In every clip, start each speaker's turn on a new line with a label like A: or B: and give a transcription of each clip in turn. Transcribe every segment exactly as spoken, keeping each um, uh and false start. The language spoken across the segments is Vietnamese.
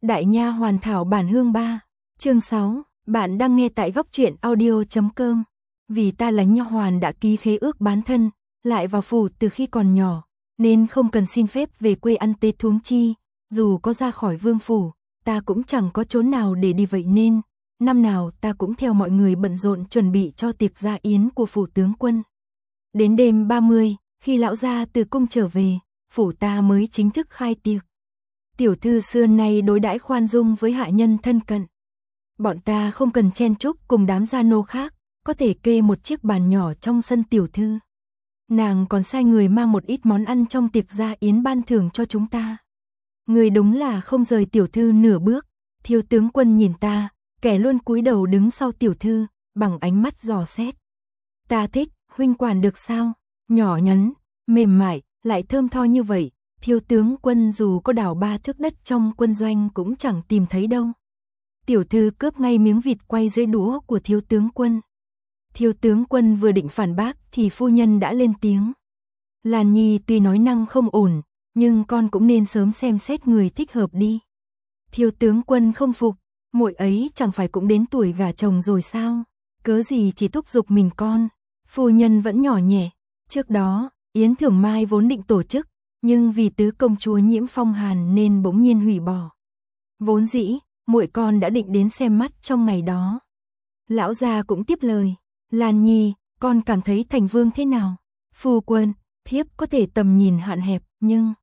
A: Đại nha hoàn thảo bản hương ba, chương sáu, bạn đang nghe tại góc truyện audio chấm com. Vì ta là nha hoàn đã ký khế ước bán thân, lại vào phủ từ khi còn nhỏ, nên không cần xin phép về quê ăn Tết huống chi, dù có ra khỏi vương phủ, ta cũng chẳng có chốn nào để đi, vậy nên năm nào ta cũng theo mọi người bận rộn chuẩn bị cho tiệc gia yến của phủ tướng quân. Đến đêm ba mươi, khi lão gia từ cung trở về, phủ ta mới chính thức khai tiệc. Tiểu thư xưa nay đối đãi khoan dung với hạ nhân thân cận. Bọn ta không cần chen chúc cùng đám gia nô khác, có thể kê một chiếc bàn nhỏ trong sân tiểu thư. Nàng còn sai người mang một ít món ăn trong tiệc gia yến ban thưởng cho chúng ta. Người đúng là không rời tiểu thư nửa bước. Thiếu tướng quân nhìn ta, kẻ luôn cúi đầu đứng sau tiểu thư, bằng ánh mắt dò xét. Ta thích, huynh quản được sao? Nhỏ nhắn, mềm mại, lại thơm tho như vậy, thiếu tướng quân dù có đào ba thước đất trong quân doanh cũng chẳng tìm thấy đâu. Tiểu thư cướp ngay miếng vịt quay dưới đũa của thiếu tướng quân. Thiếu tướng quân vừa định phản bác thì phu nhân đã lên tiếng. Lan Nhi tuy nói năng không ổn, nhưng con cũng nên sớm xem xét người thích hợp đi. Thiếu tướng quân không phục, muội ấy chẳng phải cũng đến tuổi gả chồng rồi sao? Cớ gì chỉ thúc giục mình con? Phu nhân vẫn nhỏ nhẹ. Trước đó, yến thưởng mai vốn định tổ chức, nhưng vì tứ công chúa nhiễm phong hàn nên bỗng nhiên hủy bỏ. Vốn dĩ, muội con đã định đến xem mắt trong ngày đó. Lão gia cũng tiếp lời. Lan Nhi, con cảm thấy thành vương thế nào? Phu quân, thiếp có thể tầm nhìn hạn hẹp, nhưng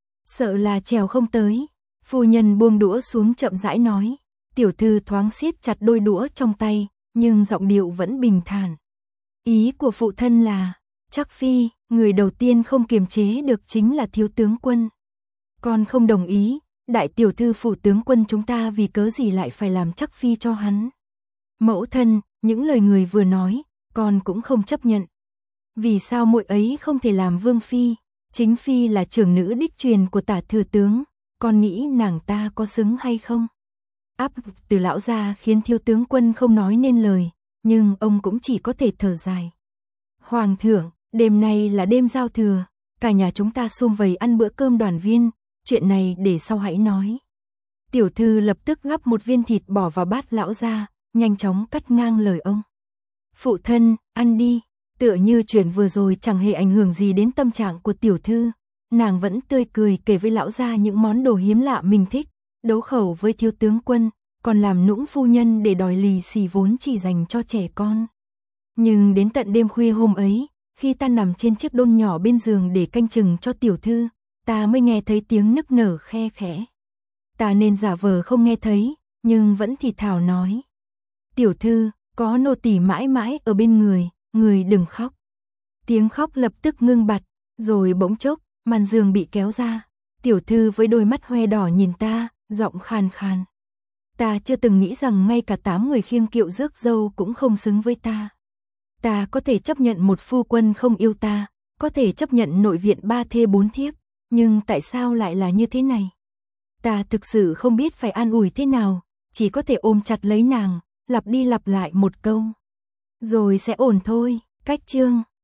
A: sợ là trèo không tới. Phu nhân buông đũa xuống chậm rãi nói. Tiểu thư thoáng siết chặt đôi đũa trong tay, nhưng giọng điệu vẫn bình thản. Ý của phụ thân là, chắc phi, người đầu tiên không kiềm chế được chính là thiếu tướng quân. Con không đồng ý, đại tiểu thư phủ tướng quân chúng ta vì cớ gì lại phải làm chắc phi cho hắn. Mẫu thân, những lời người vừa nói, con cũng không chấp nhận. Vì sao muội ấy không thể làm vương phi? Chính phi là trưởng nữ đích truyền của tả thừa tướng, con nghĩ nàng ta có xứng hay không? Áp từ lão gia khiến thiếu tướng quân không nói nên lời, nhưng ông cũng chỉ có thể thở dài. Hoàng thượng, đêm nay là đêm giao thừa, cả nhà chúng ta sum vầy ăn bữa cơm đoàn viên, chuyện này để sau hãy nói. Tiểu thư lập tức gắp một viên thịt bỏ vào bát lão gia, nhanh chóng cắt ngang lời ông. Phụ thân, ăn đi. Tựa như chuyện vừa rồi chẳng hề ảnh hưởng gì đến tâm trạng của tiểu thư, nàng vẫn tươi cười kể với lão gia những món đồ hiếm lạ mình thích, đấu khẩu với thiếu tướng quân, còn làm nũng phu nhân để đòi lì xì vốn chỉ dành cho trẻ con. Nhưng đến tận đêm khuya hôm ấy, khi ta nằm trên chiếc đôn nhỏ bên giường để canh chừng cho tiểu thư, ta mới nghe thấy tiếng nức nở khe khẽ. Ta nên giả vờ không nghe thấy, nhưng vẫn thì thào nói. Tiểu thư, có nô tỳ mãi mãi ở bên người, người đừng khóc. Tiếng khóc lập tức ngưng bặt, rồi bỗng chốc, màn giường bị kéo ra. Tiểu thư với đôi mắt hoe đỏ nhìn ta, giọng khàn khàn. Ta chưa từng nghĩ rằng ngay cả tám người khiêng kiệu rước dâu cũng không xứng với ta. Ta có thể chấp nhận một phu quân không yêu ta, có thể chấp nhận nội viện ba thê bốn thiếp, nhưng tại sao lại là như thế này? Ta thực sự không biết phải an ủi thế nào, chỉ có thể ôm chặt lấy nàng, lặp đi lặp lại một câu. Rồi sẽ ổn thôi. Cách chương,